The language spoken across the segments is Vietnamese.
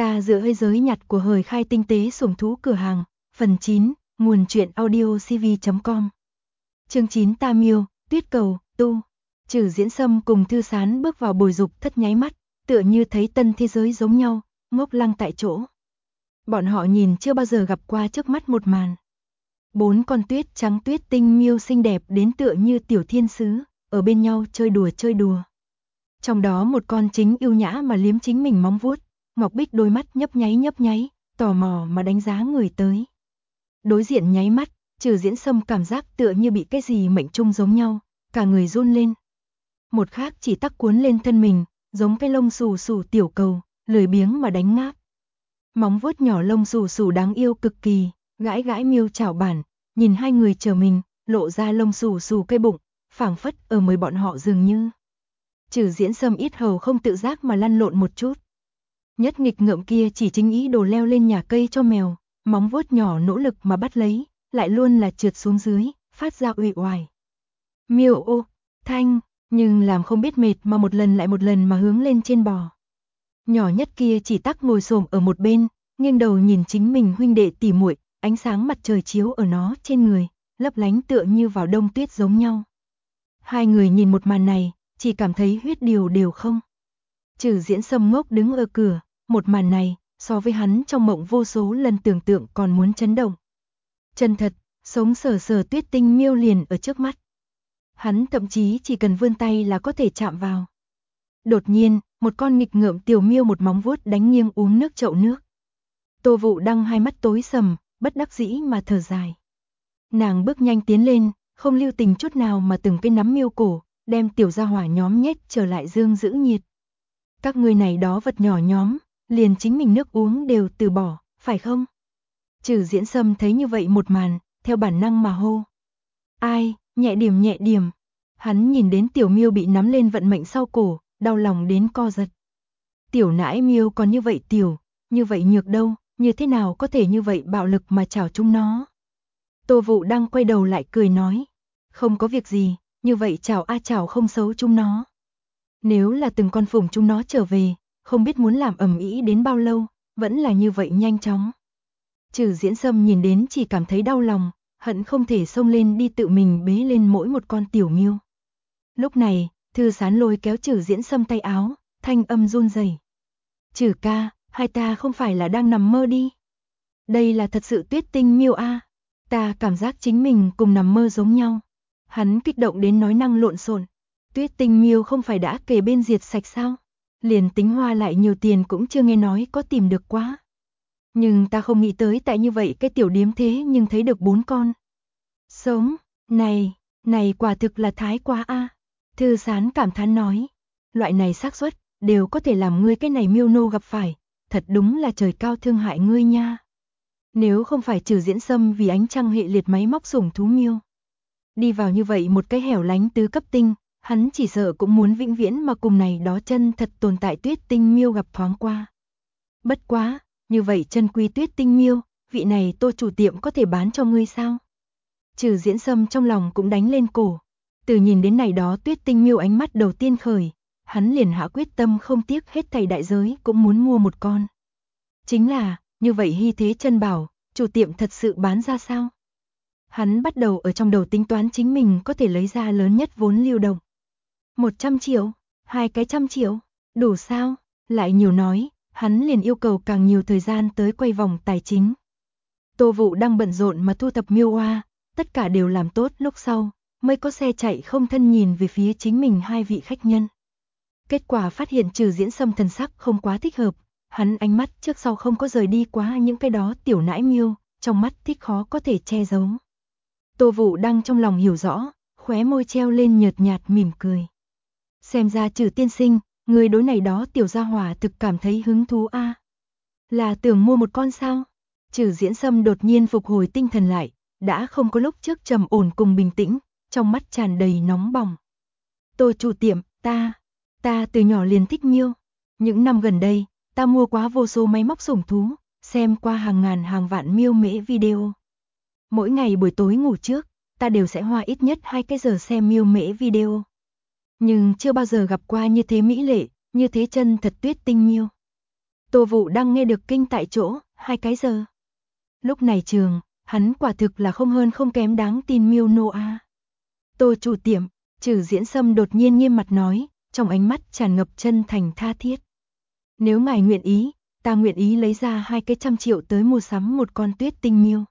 Ta giữa hơi giới nhặt của hời khai tinh tế sủng thú cửa hàng, phần 9, nguồn truyện audio cv.com. Chương 9 Ta Miêu, Tuyết Cầu, Tu. Trừ Diễn Sâm cùng Thư Sán bước vào bồi dục thất nháy mắt, tựa như thấy tân thế giới giống nhau, ngốc lăng tại chỗ. Bọn họ nhìn chưa bao giờ gặp qua trước mắt một màn. 4 con tuyết trắng tuyết tinh miêu xinh đẹp đến tựa như tiểu thiên sứ, ở bên nhau chơi đùa. Trong đó một con chính yêu nhã mà liếm chính mình móng vuốt, ngọc bích đôi mắt nhấp nháy, tò mò mà đánh giá người tới. Đối diện nháy mắt, Trừ Diễn Sâm cảm giác tựa như bị cái gì mệnh trung giống nhau, cả người run lên. Một khác chỉ tắc cuốn lên thân mình, giống cái lông xù xù tiểu cầu, lười biếng mà đánh ngáp. Móng vuốt nhỏ lông xù xù đáng yêu cực kỳ, gãi miêu chảo bản, nhìn hai người chờ mình, lộ ra lông xù xù cây bụng, phảng phất ở mời bọn họ dường như. Trừ Diễn Sâm ít hầu không tự giác mà lăn lộn một chút. Nhất nghịch ngợm kia chỉ chính ý đồ leo lên nhà cây cho mèo, móng vuốt nhỏ nỗ lực mà bắt lấy, lại luôn là trượt xuống dưới, phát ra uể oải. Miêu ô, thanh, nhưng làm không biết mệt mà một lần lại một lần mà hướng lên trên bò. Nhỏ nhất kia chỉ tắc ngồi xổm ở một bên, nghiêng đầu nhìn chính mình huynh đệ tỉ muội, ánh sáng mặt trời chiếu ở nó trên người, lấp lánh tựa như vào đông tuyết giống nhau. Hai người nhìn một màn này, chỉ cảm thấy huyết đều không. Trừ Diễn Sâm ngốc đứng ở cửa, một màn này, so với hắn trong mộng vô số lần tưởng tượng còn muốn chấn động. Chân thật, sống sờ tuyết tinh miêu liền ở trước mắt. Hắn thậm chí chỉ cần vươn tay là có thể chạm vào. Đột nhiên, một con nghịch ngợm tiểu miêu một móng vuốt đánh nghiêng uống nước chậu nước. Tô Vũ Đăng hai mắt tối sầm, bất đắc dĩ mà thở dài. Nàng bước nhanh tiến lên, không lưu tình chút nào mà từng cái nắm miêu cổ, đem tiểu gia hỏa nhóm nhét trở lại dương giữ nhiệt. Các ngươi này đó vật nhỏ nhóm, liền chính mình nước uống đều từ bỏ, phải không? Trừ Diễn Sâm thấy như vậy một màn, theo bản năng mà hô. Ai, nhẹ điểm. Hắn nhìn đến tiểu miêu bị nắm lên vận mệnh sau cổ, đau lòng đến co giật. Tiểu nãi miêu còn như vậy tiểu, như vậy nhược đâu, như thế nào có thể như vậy bạo lực mà chảo chúng nó? Tô Vũ Đăng quay đầu lại cười nói. Không có việc gì, như vậy chảo không xấu chúng nó. Nếu là từng con phủng chúng nó trở về, không biết muốn làm ầm ĩ đến bao lâu, vẫn là như vậy nhanh chóng. Trừ Diễn Sâm nhìn đến chỉ cảm thấy đau lòng, hận không thể xông lên đi tự mình bế lên mỗi một con tiểu miêu. Lúc này, Thư Sán lôi kéo Trừ Diễn Sâm tay áo, thanh âm run rẩy. Trừ ca, hai ta không phải là đang nằm mơ đi. Đây là thật sự tuyết tinh miêu a. Ta cảm giác chính mình cùng nằm mơ giống nhau. Hắn kích động đến nói năng lộn xộn. Tuyết tinh miêu không phải đã kề bên diệt sạch sao? Liền tính hoa lại nhiều tiền cũng chưa nghe nói có tìm được quá. Nhưng ta không nghĩ tới tại như vậy cái tiểu điếm thế nhưng thấy được 4 con. Sống, này quả thực là thái quá a. Thư Sán cảm thán nói. Loại này xác suất đều có thể làm ngươi cái này miêu nô gặp phải. Thật đúng là trời cao thương hại ngươi nha. Nếu không phải Trừ Diễn Sâm vì ánh trăng hệ liệt máy móc sủng thú miêu. Đi vào như vậy một cái hẻo lánh tứ cấp tinh, hắn chỉ sợ cũng muốn vĩnh viễn mà cùng này đó chân thật tồn tại tuyết tinh miêu gặp thoáng qua. Bất quá, như vậy chân quý tuyết tinh miêu, vị này Tô chủ tiệm có thể bán cho ngươi sao? Trừ Diễn Sâm trong lòng cũng đánh lên cổ. Từ nhìn đến này đó tuyết tinh miêu ánh mắt đầu tiên khởi, hắn liền hạ quyết tâm không tiếc hết thảy đại giới cũng muốn mua một con. Chính là, như vậy hy thế chân bảo, chủ tiệm thật sự bán ra sao? Hắn bắt đầu ở trong đầu tính toán chính mình có thể lấy ra lớn nhất vốn lưu động. 100 triệu, 200 triệu, đủ sao? Lại nhiều nói, hắn liền yêu cầu càng nhiều thời gian tới quay vòng tài chính. Tô Vũ đang bận rộn mà thu thập miêu oa, tất cả đều làm tốt lúc sau, mới có xe chạy không thân nhìn về phía chính mình hai vị khách nhân. Kết quả phát hiện Trừ Diễn Sâm thần sắc không quá thích hợp, hắn ánh mắt trước sau không có rời đi quá những cái đó tiểu nãi miêu, trong mắt thích khó có thể che giấu. Tô Vũ đang trong lòng hiểu rõ, khóe môi treo lên nhợt nhạt mỉm cười. Xem ra Trừ tiên sinh, người đối này đó tiểu gia hỏa thực cảm thấy hứng thú a. Là tưởng mua một con sao? Trừ Diễn Sâm đột nhiên phục hồi tinh thần lại, đã không có lúc trước trầm ổn cùng bình tĩnh, trong mắt tràn đầy nóng bỏng. Tô chủ tiệm, ta từ nhỏ liền thích miêu. Những năm gần đây, ta mua quá vô số máy móc sủng thú, xem qua hàng ngàn hàng vạn miêu mễ video. Mỗi ngày buổi tối ngủ trước, ta đều sẽ hoa ít nhất 2 cái giờ xem miêu mễ video. Nhưng chưa bao giờ gặp qua như thế mỹ lệ, như thế chân thật tuyết tinh miêu. Tô Vũ đang nghe được kinh tại chỗ, 2 cái giờ. Lúc này trường, hắn quả thực là không hơn không kém đáng tin miêu nô a. Tô chủ tiệm, Trử Diễn Sâm đột nhiên nghiêm mặt nói, trong ánh mắt tràn ngập chân thành tha thiết. Nếu ngài nguyện ý, ta nguyện ý lấy ra 200 triệu tới mua sắm một con tuyết tinh miêu.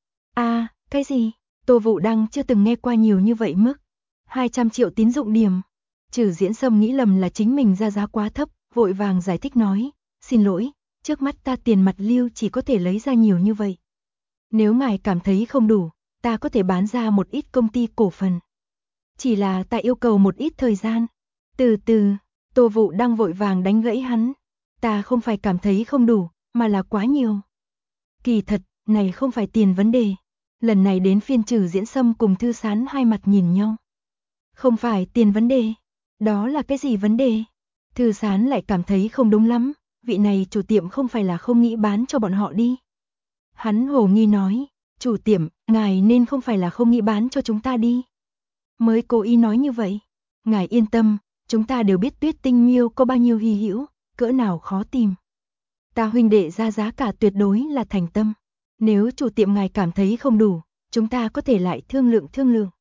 A, cái gì? Tô Vũ Đăng chưa từng nghe qua nhiều như vậy mức. 200 triệu tín dụng điểm. Trử Diễn Sâm nghĩ lầm là chính mình ra giá quá thấp, vội vàng giải thích nói, xin lỗi, trước mắt ta tiền mặt lưu chỉ có thể lấy ra nhiều như vậy. Nếu ngài cảm thấy không đủ, ta có thể bán ra một ít công ty cổ phần. Chỉ là ta yêu cầu một ít thời gian. Từ từ, Tô Vũ Đăng vội vàng đánh gãy hắn. Ta không phải cảm thấy không đủ, mà là quá nhiều. Kỳ thật, này không phải tiền vấn đề. Lần này đến phiên Trử Diễn Sâm cùng Thư Sán hai mặt nhìn nhau. Không phải tiền vấn đề. Đó là cái gì vấn đề? Thư Sán lại cảm thấy không đúng lắm. Vị này chủ tiệm không phải là không nghĩ bán cho bọn họ đi. Hắn hồ nghi nói, chủ tiệm, ngài nên không phải là không nghĩ bán cho chúng ta đi. Mới cố ý nói như vậy. Ngài yên tâm, chúng ta đều biết tuyết tinh miêu có bao nhiêu hy hữu, cỡ nào khó tìm. Ta huynh đệ ra giá cả tuyệt đối là thành tâm. Nếu chủ tiệm ngài cảm thấy không đủ, chúng ta có thể lại thương lượng.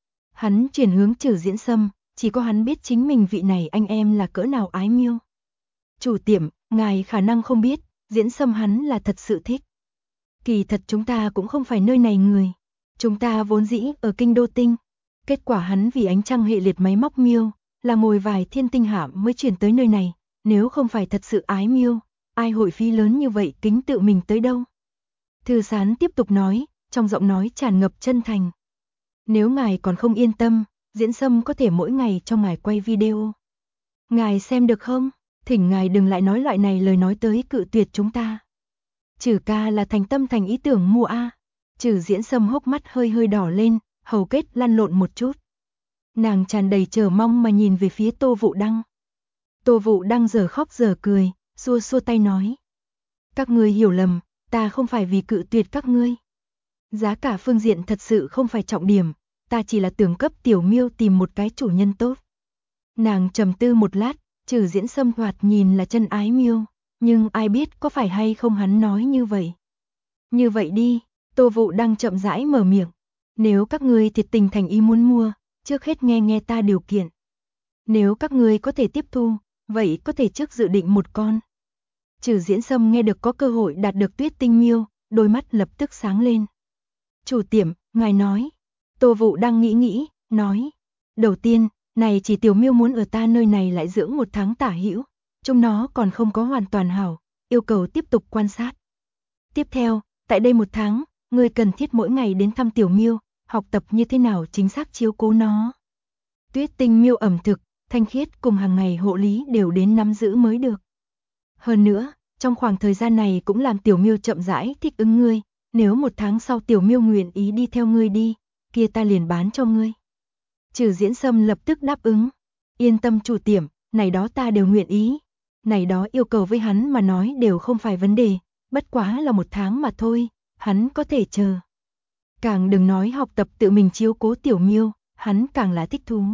Hắn chuyển hướng Trử Diễn Sâm, chỉ có hắn biết chính mình vị này anh em là cỡ nào ái miêu. Chủ tiệm, ngài khả năng không biết, Diễn Sâm hắn là thật sự thích. Kỳ thật chúng ta cũng không phải nơi này người. Chúng ta vốn dĩ ở kinh đô tinh. Kết quả hắn vì ánh trăng hệ liệt máy móc miêu, là ngồi vài thiên tinh hạm mới chuyển tới nơi này. Nếu không phải thật sự ái miêu, ai hội phí lớn như vậy kính tự mình tới đâu. Thư Sán tiếp tục nói, trong giọng nói tràn ngập chân thành. Nếu ngài còn không yên tâm, Diễn Sâm có thể mỗi ngày cho ngài quay video. Ngài xem được không? Thỉnh ngài đừng lại nói loại này lời nói tới cự tuyệt chúng ta. Trử ca là thành tâm thành ý tưởng mua a. Trử Diễn Sâm hốc mắt hơi đỏ lên, hầu kết lăn lộn một chút. Nàng tràn đầy chờ mong mà nhìn về phía Tô Vũ Đăng. Tô Vũ Đăng giờ khóc giờ cười, xua tay nói. Các ngươi hiểu lầm, ta không phải vì cự tuyệt các ngươi. Giá cả phương diện thật sự không phải trọng điểm, ta chỉ là tưởng cấp tiểu miêu tìm một cái chủ nhân tốt. Nàng trầm tư một lát, Trử Diễn Sâm thoạt nhìn là chân ái miêu, nhưng ai biết có phải hay không hắn nói như vậy. Như vậy đi, Tô Vũ Đăng chậm rãi mở miệng. Nếu các ngươi thiệt tình thành ý muốn mua, trước hết nghe ta điều kiện. Nếu các ngươi có thể tiếp thu, vậy có thể trước dự định một con. Trử Diễn Sâm nghe được có cơ hội đạt được tuyết tinh miêu, đôi mắt lập tức sáng lên. Chủ tiệm, ngài nói. Tô Vũ đang nghĩ, nói. Đầu tiên, này chỉ tiểu miêu muốn ở ta nơi này lại dưỡng 1 tháng tả hữu, chúng nó còn không có hoàn toàn hảo, yêu cầu tiếp tục quan sát. Tiếp theo, tại đây 1 tháng, ngươi cần thiết mỗi ngày đến thăm tiểu miêu, học tập như thế nào chính xác chiếu cố nó. Tuyết tinh miêu ẩm thực, thanh khiết cùng hàng ngày hộ lý đều đến nắm giữ mới được. Hơn nữa, trong khoảng thời gian này cũng làm tiểu miêu chậm rãi thích ứng ngươi, nếu 1 tháng sau tiểu miêu nguyện ý đi theo ngươi đi, kia ta liền bán cho ngươi. Trử Diễn Sâm lập tức đáp ứng. Yên tâm chủ tiệm, này đó ta đều nguyện ý. Này đó yêu cầu với hắn mà nói đều không phải vấn đề, bất quá là 1 tháng mà thôi, hắn có thể chờ. Càng đừng nói học tập tự mình chiếu cố tiểu miêu, hắn càng là thích thú.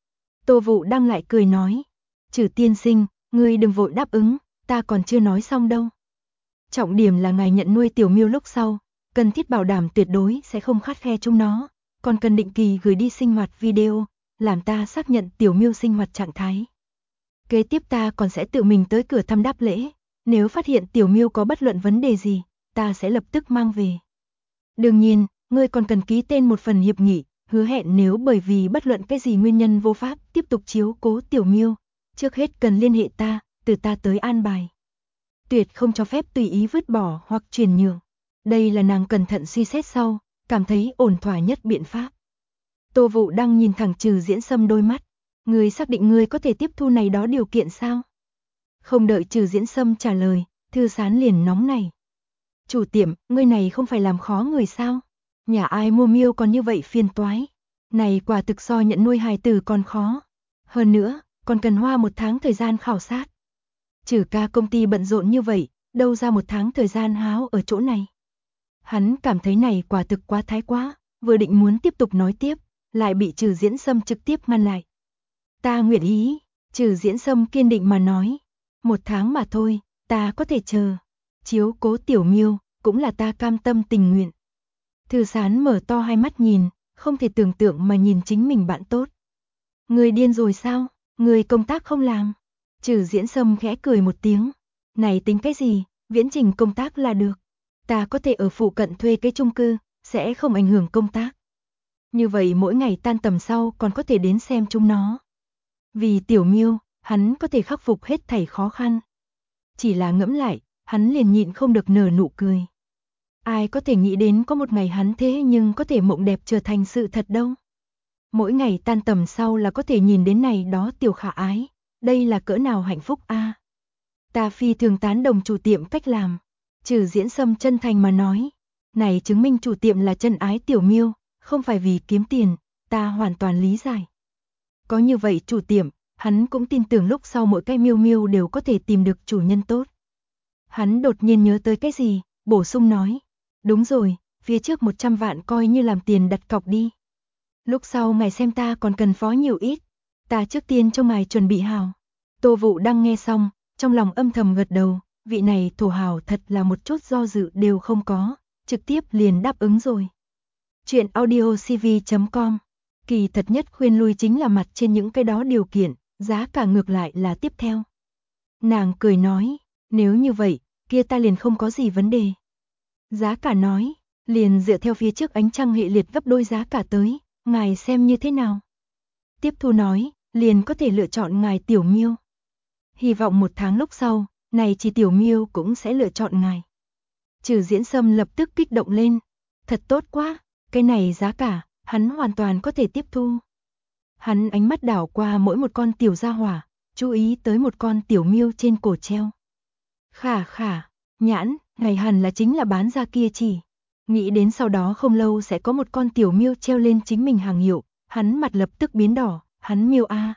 Tô Vũ Đăng lại cười nói, Trử tiên sinh, ngươi đừng vội đáp ứng, ta còn chưa nói xong đâu. Trọng điểm là ngài nhận nuôi tiểu miêu lúc sau, cần thiết bảo đảm tuyệt đối sẽ không khắt khe chúng nó, còn cần định kỳ gửi đi sinh hoạt video, làm ta xác nhận tiểu miêu sinh hoạt trạng thái. Kế tiếp ta còn sẽ tự mình tới cửa thăm đáp lễ, nếu phát hiện tiểu miêu có bất luận vấn đề gì, ta sẽ lập tức mang về. Đương nhiên, ngươi còn cần ký tên một phần hiệp nghị, hứa hẹn nếu bởi vì bất luận cái gì nguyên nhân vô pháp tiếp tục chiếu cố tiểu miêu, trước hết cần liên hệ ta, từ ta tới an bài. Tuyệt không cho phép tùy ý vứt bỏ hoặc chuyển nhượng. Đây là nàng cẩn thận suy xét sau, cảm thấy ổn thỏa nhất biện pháp. Tô Vũ Đăng nhìn thẳng Trử Diễn Sâm đôi mắt. Ngươi xác định ngươi có thể tiếp thu này đó điều kiện sao? Không đợi Trử Diễn Sâm trả lời, Thư Sán liền nóng này. Chủ tiệm, ngươi này không phải làm khó người sao? Nhà ai mua miêu còn như vậy phiền toái. Này quả thực so nhận nuôi hài tử còn khó. Hơn nữa, còn cần hoa 1 tháng thời gian khảo sát. Trử ca công ty bận rộn như vậy, đâu ra 1 tháng thời gian háo ở chỗ này. Hắn cảm thấy này quả thực quá thái quá, vừa định muốn tiếp tục nói tiếp, lại bị Trử Diễn Sâm trực tiếp ngăn lại. Ta nguyện ý, Trử Diễn Sâm kiên định mà nói. 1 tháng mà thôi, ta có thể chờ. Chiếu cố Tiểu Miêu, cũng là ta cam tâm tình nguyện. Thư Sán mở to hai mắt nhìn, không thể tưởng tượng mà nhìn chính mình bạn tốt. Người điên rồi sao, người công tác không làm. Trừ Diễn Sâm khẽ cười một tiếng. Này tính cái gì, viễn trình công tác là được. Ta có thể ở phụ cận thuê cái chung cư, sẽ không ảnh hưởng công tác. Như vậy mỗi ngày tan tầm sau còn có thể đến xem chúng nó. Vì Tiểu Miêu, hắn có thể khắc phục hết thảy khó khăn. Chỉ là ngẫm lại, hắn liền nhịn không được nở nụ cười. Ai có thể nghĩ đến có một ngày hắn thế nhưng có thể mộng đẹp trở thành sự thật đâu. Mỗi ngày tan tầm sau là có thể nhìn đến này đó Tiểu Khả Ái. Đây là cỡ nào hạnh phúc a. Ta phi thường tán đồng chủ tiệm cách làm. Trừ Diễn Sâm chân thành mà nói. Này chứng minh chủ tiệm là chân ái Tiểu Miêu, không phải vì kiếm tiền, ta hoàn toàn lý giải. Có như vậy chủ tiệm, hắn cũng tin tưởng lúc sau mỗi cái Miêu Miêu đều có thể tìm được chủ nhân tốt. Hắn đột nhiên nhớ tới cái gì, bổ sung nói. Đúng rồi, phía trước 100 vạn coi như làm tiền đặt cọc đi. Lúc sau ngài xem ta còn cần phó nhiều ít, ta trước tiên cho ngài chuẩn bị hào. Tô Vũ Đăng nghe xong, trong lòng âm thầm gật đầu, vị này thổ hào thật là một chút do dự đều không có, trực tiếp liền đáp ứng rồi. Chuyện audiocv.com. Kỳ thật nhất khuyên lui chính là mặt trên những cái đó điều kiện, giá cả ngược lại là tiếp theo. Nàng cười nói, nếu như vậy, kia ta liền không có gì vấn đề. Giá cả nói, liền dựa theo phía trước ánh trăng hệ liệt gấp đôi giá cả tới, ngài xem như thế nào. Tiếp thu nói, liền có thể lựa chọn ngài Tiểu Miêu. Hy vọng 1 tháng lúc sau, này chỉ Tiểu Miêu cũng sẽ lựa chọn ngài. Trừ Diễn Sâm lập tức kích động lên. Thật tốt quá, cái này giá cả, hắn hoàn toàn có thể tiếp thu. Hắn ánh mắt đảo qua mỗi một con tiểu gia hỏa, chú ý tới một con Tiểu Miêu trên cổ treo. Khả khả, nhãn, này hẳn là chính là bán ra kia chỉ. Nghĩ đến sau đó không lâu sẽ có một con Tiểu Miêu treo lên chính mình hàng hiệu, hắn mặt lập tức biến đỏ, hắn Miêu a.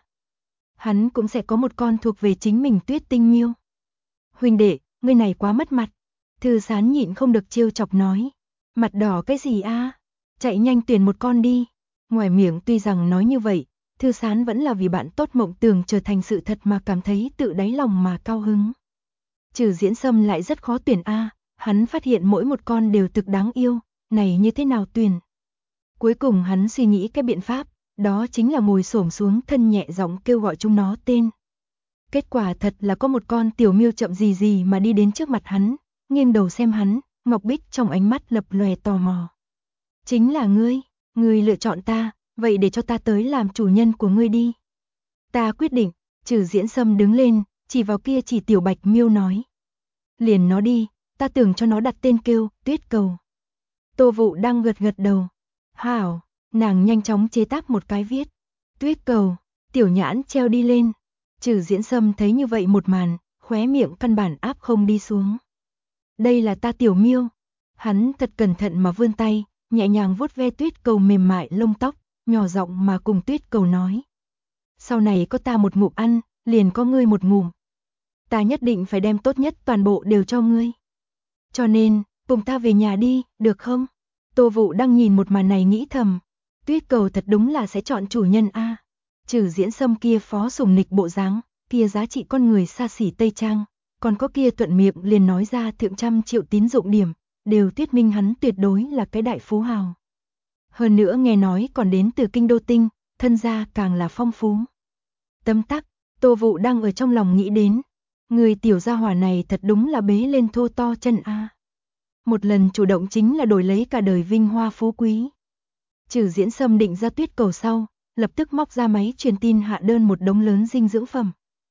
Hắn cũng sẽ có một con thuộc về chính mình Tuyết Tinh Miêu. Huynh đệ, ngươi này quá mất mặt. Thư Sán nhịn không được trêu chọc nói. Mặt đỏ cái gì a? Chạy nhanh tuyển một con đi. Ngoài miệng tuy rằng nói như vậy, Thư Sán vẫn là vì bạn tốt mộng tưởng trở thành sự thật mà cảm thấy tự đáy lòng mà cao hứng. Trừ Diễn Sâm lại rất khó tuyển a, hắn phát hiện mỗi một con đều thực đáng yêu, này như thế nào tuyển. Cuối cùng hắn suy nghĩ cái biện pháp, đó chính là ngồi xổm xuống thân nhẹ giọng kêu gọi chúng nó tên. Kết quả thật là có một con Tiểu Miêu chậm gì gì mà đi đến trước mặt hắn, nghiêng đầu xem hắn, Ngọc Bích trong ánh mắt lập lòe tò mò. Chính là ngươi lựa chọn ta, vậy để cho ta tới làm chủ nhân của ngươi đi. Ta quyết định. Trừ Diễn Sâm đứng lên, chỉ vào kia chỉ Tiểu Bạch Miêu nói. Liền nó đi, ta tưởng cho nó đặt tên kêu Tuyết Cầu. Tô Vũ đang gật gật đầu. Hảo, nàng nhanh chóng chế tác một cái viết. Tuyết Cầu, Tiểu Nhãn treo đi lên. Trừ Diễn Sâm thấy như vậy một màn, khóe miệng căn bản áp không đi xuống. Đây là ta Tiểu Miêu. Hắn thật cẩn thận mà vươn tay, nhẹ nhàng vuốt ve Tuyết Cầu mềm mại lông tóc, nhỏ giọng mà cùng Tuyết Cầu nói. Sau này có ta một ngụm ăn, liền có ngươi một ngụm. Ta nhất định phải đem tốt nhất toàn bộ đều cho ngươi. Cho nên, cùng ta về nhà đi, được không? Tô Vũ đang nhìn một màn này nghĩ thầm. Tuyết Cầu thật đúng là sẽ chọn chủ nhân a. Trừ Diễn Sâm kia phó sủng nịch bộ dáng, kia giá trị con người xa xỉ Tây Trang, còn có kia thuận miệng liền nói ra thượng trăm triệu tín dụng điểm, đều thuyết minh hắn tuyệt đối là cái đại phú hào. Hơn nữa nghe nói còn đến từ kinh đô tinh, thân gia càng là phong phú. Tấm tắc, Tô Vũ đang ở trong lòng nghĩ đến, người tiểu gia hỏa này thật đúng là bế lên thô to chân a. Một lần chủ động chính là đổi lấy cả đời vinh hoa phú quý. Trừ Diễn Sâm định ra Tuyết Cầu sau, lập tức móc ra máy truyền tin hạ đơn một đống lớn dinh dưỡng phẩm.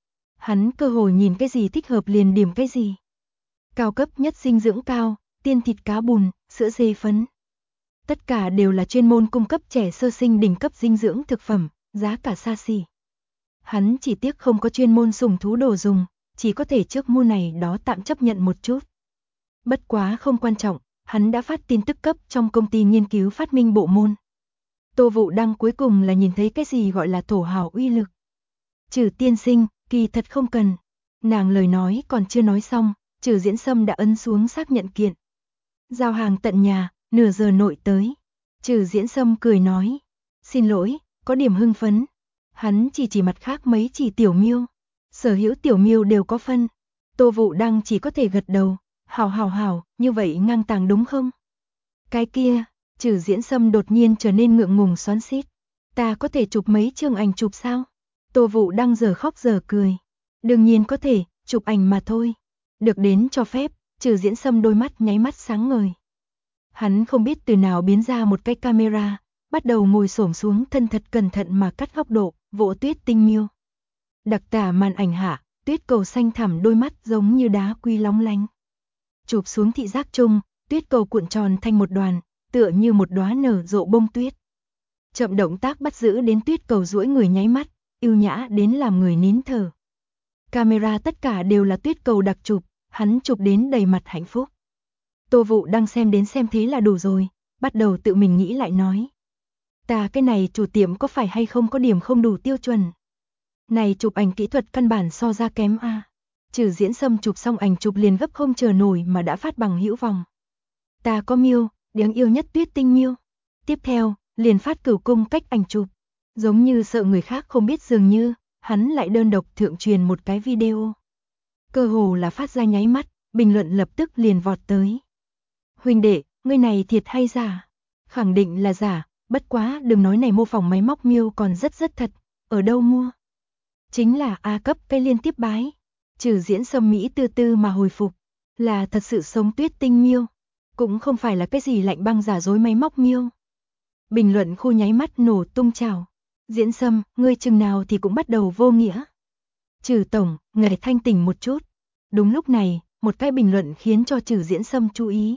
Hắn cơ hồ nhìn cái gì thích hợp liền điểm cái gì. Cao cấp nhất dinh dưỡng cao, tiên thịt cá bùn, sữa dê phấn. Tất cả đều là chuyên môn cung cấp trẻ sơ sinh đỉnh cấp dinh dưỡng thực phẩm, giá cả xa xỉ. Hắn chỉ tiếc không có chuyên môn sủng thú đồ dùng, chỉ có thể trước mua này đó tạm chấp nhận một chút. Bất quá không quan trọng, hắn đã phát tin tức cấp trong công ty nghiên cứu phát minh bộ môn. Tô Vũ Đăng cuối cùng là nhìn thấy cái gì gọi là thổ hào uy lực. Trừ tiên sinh, kỳ thật không cần. Nàng lời nói còn chưa nói xong, Trừ Diễn Sâm đã ấn xuống xác nhận kiện. Giao hàng tận nhà, nửa giờ nội tới. Trừ Diễn Sâm cười nói. Xin lỗi, có điểm hưng phấn. Hắn chỉ mặt khác mấy chỉ Tiểu Miêu. Sở hữu Tiểu Miêu đều có phân. Tô Vũ Đăng chỉ có thể gật đầu, hảo, như vậy ngang tàng đúng không? Cái kia, Trừ Diễn Sâm đột nhiên trở nên ngượng ngùng xoắn xít. Ta có thể chụp mấy chương ảnh chụp sao? Tô Vũ Đăng giờ khóc giờ cười. Đương nhiên có thể, chụp ảnh mà thôi. Được đến cho phép, Trừ Diễn Sâm đôi mắt nháy mắt sáng ngời. Hắn không biết từ nào biến ra một cái camera, bắt đầu ngồi xổm xuống thân thật cẩn thận mà cắt góc độ, vỗ tuyết tinh miêu. Đặc tả màn ảnh hạ, tuyết cầu xanh thẳm đôi mắt giống như đá quy long lanh. Chụp xuống thị giác chung, tuyết cầu cuộn tròn thành một đoàn, tựa như một đóa nở rộ bông tuyết. Chậm động tác bắt giữ đến tuyết cầu duỗi người nháy mắt, yêu nhã đến làm người nín thở. Camera tất cả đều là tuyết cầu đặc chụp, hắn chụp đến đầy mặt hạnh phúc. Tô Vũ đang xem đến xem thế là đủ rồi, bắt đầu tự mình nghĩ lại nói. Ta cái này chủ tiệm có phải hay không có điểm không đủ tiêu chuẩn. Này chụp ảnh kỹ thuật căn bản so ra kém a. Trừ Diễn Sâm chụp xong ảnh chụp liền gấp không chờ nổi mà đã phát bằng hữu vọng. Ta có miêu, đáng yêu nhất tuyết tinh miêu. Tiếp theo, liền phát cửu cung cách ảnh chụp. Giống như sợ người khác không biết dường như, hắn lại đơn độc thượng truyền một cái video. Cơ hồ là phát ra nháy mắt, bình luận lập tức liền vọt tới. Huynh đệ, ngươi này thiệt hay giả? Khẳng định là giả, bất quá đừng nói này mô phỏng máy móc miêu còn rất thật, ở đâu mua? Chính là A cấp cái liên tiếp bái. Trừ Diễn Sâm Mỹ tư tư mà hồi phục, là thật sự sống tuyết tinh miêu, cũng không phải là cái gì lạnh băng giả dối máy móc miêu. Bình luận khu nháy mắt nổ tung trào. Diễn Sâm, ngươi chừng nào thì cũng bắt đầu vô nghĩa. Trừ tổng, người thanh tỉnh một chút. Đúng lúc này, một cái bình luận khiến cho Trừ Diễn Sâm chú ý.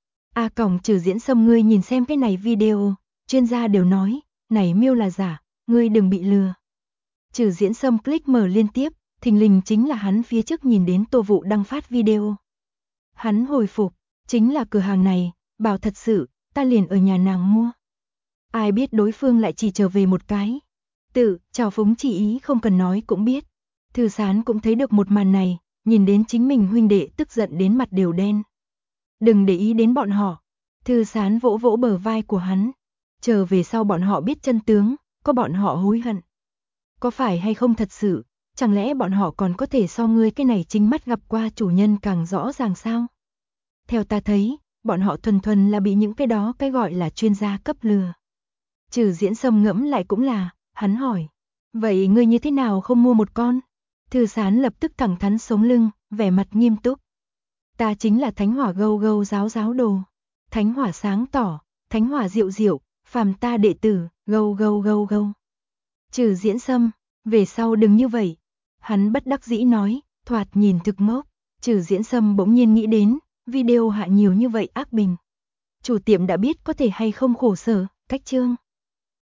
Trừ Diễn Sâm, ngươi nhìn xem cái này video, chuyên gia đều nói, này miêu là giả, ngươi đừng bị lừa. Trừ Diễn Sâm click mở liên tiếp, thình lình chính là hắn phía trước nhìn đến Tô Vũ đăng phát video. Hắn hồi phục, chính là cửa hàng này, bảo thật sự, ta liền ở nhà nàng mua. Ai biết đối phương lại chỉ trở về một cái. Chào phúng chỉ ý không cần nói cũng biết. Thư Sán cũng thấy được một màn này, nhìn đến chính mình huynh đệ tức giận đến mặt đều đen. Đừng để ý đến bọn họ. Thư Sán vỗ vỗ bờ vai của hắn. Chờ về sau bọn họ biết chân tướng, có bọn họ hối hận. Có phải hay không thật sự, chẳng lẽ bọn họ còn có thể so ngươi cái này chính mắt gặp qua chủ nhân càng rõ ràng sao? Theo ta thấy, bọn họ thuần là bị những cái đó cái gọi là chuyên gia cấp lừa. Trừ Diễn Sâm ngẫm lại cũng là, hắn hỏi. Vậy ngươi như thế nào không mua một con? Thư Sán lập tức thẳng thắn sống lưng, vẻ mặt nghiêm túc. Ta chính là thánh hỏa gâu gâu giáo đồ. Thánh hỏa sáng tỏ, thánh hỏa diệu, phàm ta đệ tử, gâu gâu. Trừ Diễn Sâm, về sau đừng như vậy. Hắn bất đắc dĩ nói, thoạt nhìn thực ngốc. Trừ Diễn Sâm bỗng nhiên nghĩ đến, video hạ nhiều như vậy ác bình. Chủ tiệm đã biết có thể hay không khổ sở, cách chương.